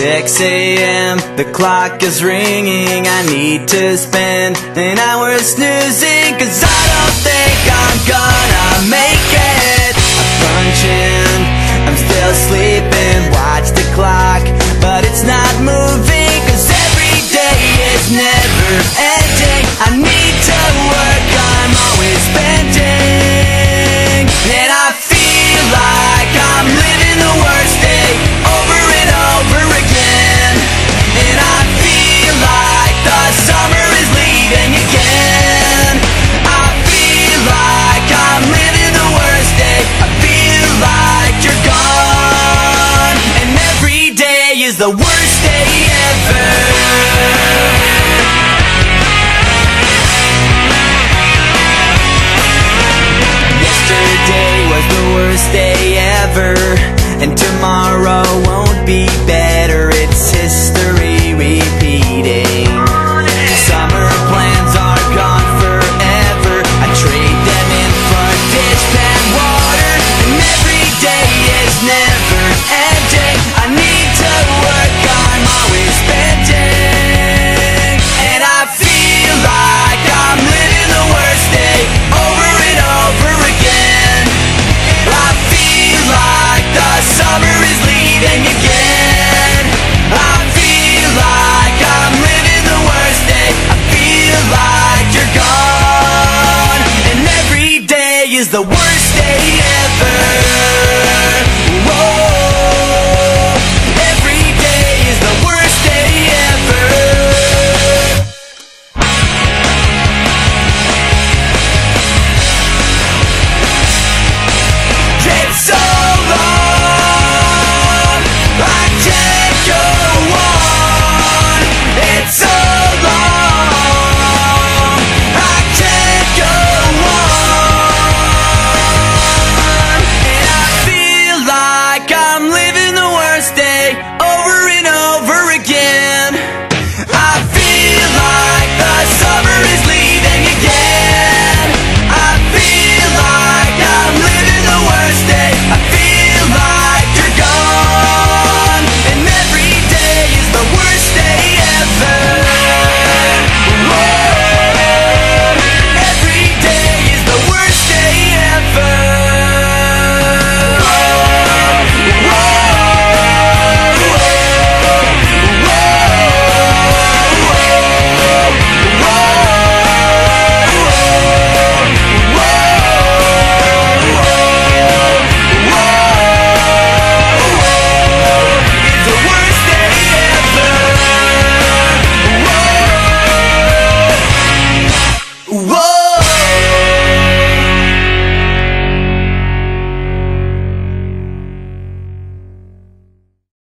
6 a.m., the clock is ringing. I need to spend an hour snoozing, 'cause I don't think I'm gonna make it. I punch in, I'm still sleeping, watch the clock, but it's not moving, 'cause every day is never ending. I need to work, I'm always spending, and I feel like I'm living the worst day over and over again. And I feel like the summer is leaving again. I feel like I'm living the worst day. I feel like you're gone, and every day is the worst.